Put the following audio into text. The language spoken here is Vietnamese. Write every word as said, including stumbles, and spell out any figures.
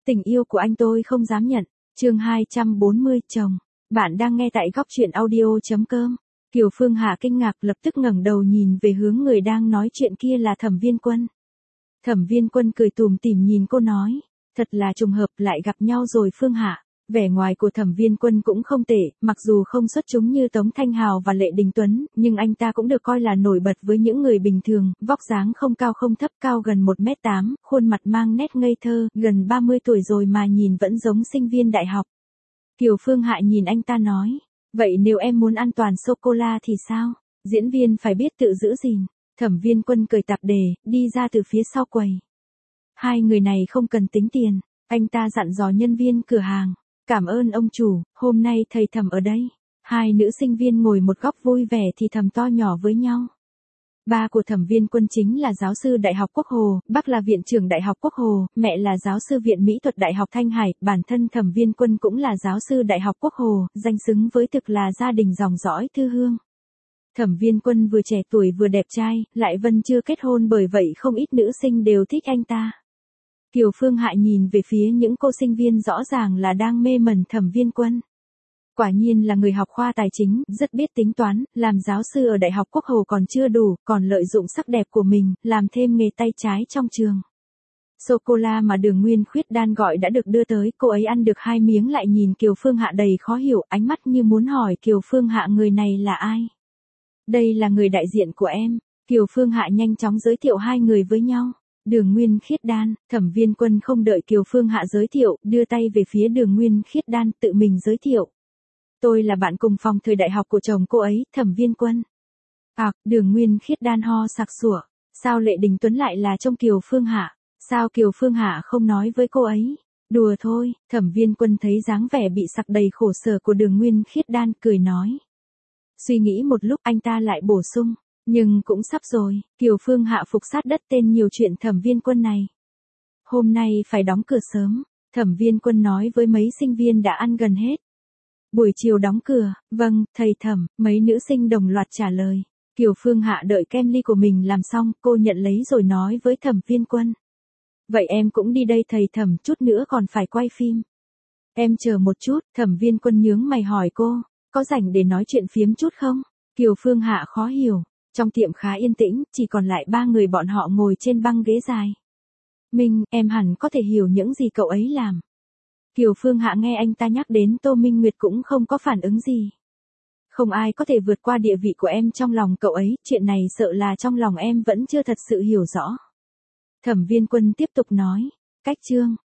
Tình yêu của anh tôi không dám nhận. Chương hai trăm bốn mươi, chồng. Bạn đang nghe tại góc truyện audio.com. Kiều Phương Hạ kinh ngạc lập tức ngẩng đầu nhìn về hướng người đang nói chuyện kia là Thẩm Viên Quân. Thẩm Viên Quân cười tủm tỉm nhìn cô nói, thật là trùng hợp lại gặp nhau rồi Phương Hạ. Vẻ ngoài của Thẩm Viên Quân cũng không tệ, mặc dù không xuất chúng như Tống Thanh Hào và Lệ Đình Tuấn, nhưng anh ta cũng được coi là nổi bật với những người bình thường, vóc dáng không cao không thấp, cao gần một mét tám, khuôn mặt mang nét ngây thơ, gần ba mươi tuổi rồi mà nhìn vẫn giống sinh viên đại học. Kiều Phương Hạ nhìn anh ta nói, vậy nếu em muốn an toàn sô-cô-la thì sao? Diễn viên phải biết tự giữ gìn. Thẩm Viên Quân cười tạp đề, đi ra từ phía sau quầy. Hai người này không cần tính tiền, anh ta dặn dò nhân viên cửa hàng. Cảm ơn ông chủ, hôm nay thầy Thẩm ở đây. Hai nữ sinh viên ngồi một góc vui vẻ thì thầm to nhỏ với nhau. Ba của Thẩm Viên Quân chính là giáo sư Đại học Quốc Hồ, bác là viện trưởng Đại học Quốc Hồ, mẹ là giáo sư Viện Mỹ thuật Đại học Thanh Hải, bản thân Thẩm Viên Quân cũng là giáo sư Đại học Quốc Hồ, danh xứng với thực là gia đình dòng dõi thư hương. Thẩm Viên Quân vừa trẻ tuổi vừa đẹp trai, lại vẫn chưa kết hôn, bởi vậy không ít nữ sinh đều thích anh ta. Kiều Phương Hạ nhìn về phía những cô sinh viên rõ ràng là đang mê mẩn Thẩm Viên Quân. Quả nhiên là người học khoa tài chính, rất biết tính toán, làm giáo sư ở Đại học Quốc Hồ còn chưa đủ, còn lợi dụng sắc đẹp của mình, làm thêm nghề tay trái trong trường. Sô-cô-la mà Đường Nguyên Khuyết Đan gọi đã được đưa tới, cô ấy ăn được hai miếng lại nhìn Kiều Phương Hạ đầy khó hiểu, ánh mắt như muốn hỏi Kiều Phương Hạ người này là ai. Đây là người đại diện của em. Kiều Phương Hạ nhanh chóng giới thiệu hai người với nhau. Đường Nguyên Khiết Đan. Thẩm Viên Quân không đợi Kiều Phương Hạ giới thiệu, đưa tay về phía Đường Nguyên Khiết Đan, tự mình giới thiệu. Tôi là bạn cùng phòng thời đại học của chồng cô ấy, Thẩm Viên Quân. À, Đường Nguyên Khiết Đan ho sặc sủa. Sao Lệ Đình Tuấn lại là trong Kiều Phương Hạ? Sao Kiều Phương Hạ không nói với cô ấy? Đùa thôi. Thẩm Viên Quân thấy dáng vẻ bị sặc đầy khổ sở của Đường Nguyên Khiết Đan, cười nói. Suy nghĩ một lúc anh ta lại bổ sung. Nhưng cũng sắp rồi. Kiều Phương Hạ phục sát đất tên nhiều chuyện Thẩm Viên Quân này. Hôm nay phải đóng cửa sớm. Thẩm Viên Quân nói với mấy sinh viên đã ăn gần hết. Buổi chiều đóng cửa. Vâng, thầy Thẩm. Mấy nữ sinh đồng loạt trả lời. Kiều Phương Hạ đợi kem ly của mình làm xong, cô nhận lấy rồi nói với Thẩm Viên Quân. Vậy em cũng đi đây thầy Thẩm, chút nữa còn phải quay phim. Em chờ một chút. Thẩm Viên Quân nhướng mày hỏi cô, có rảnh để nói chuyện phiếm chút không? Kiều Phương Hạ khó hiểu. Trong tiệm khá yên tĩnh, chỉ còn lại ba người bọn họ ngồi trên băng ghế dài. Minh, em hẳn có thể hiểu những gì cậu ấy làm. Kiều Phương Hạ nghe anh ta nhắc đến Tô Minh Nguyệt cũng không có phản ứng gì. Không ai có thể vượt qua địa vị của em trong lòng cậu ấy, chuyện này sợ là trong lòng em vẫn chưa thật sự hiểu rõ. Thẩm Viên Quân tiếp tục nói, cách chương,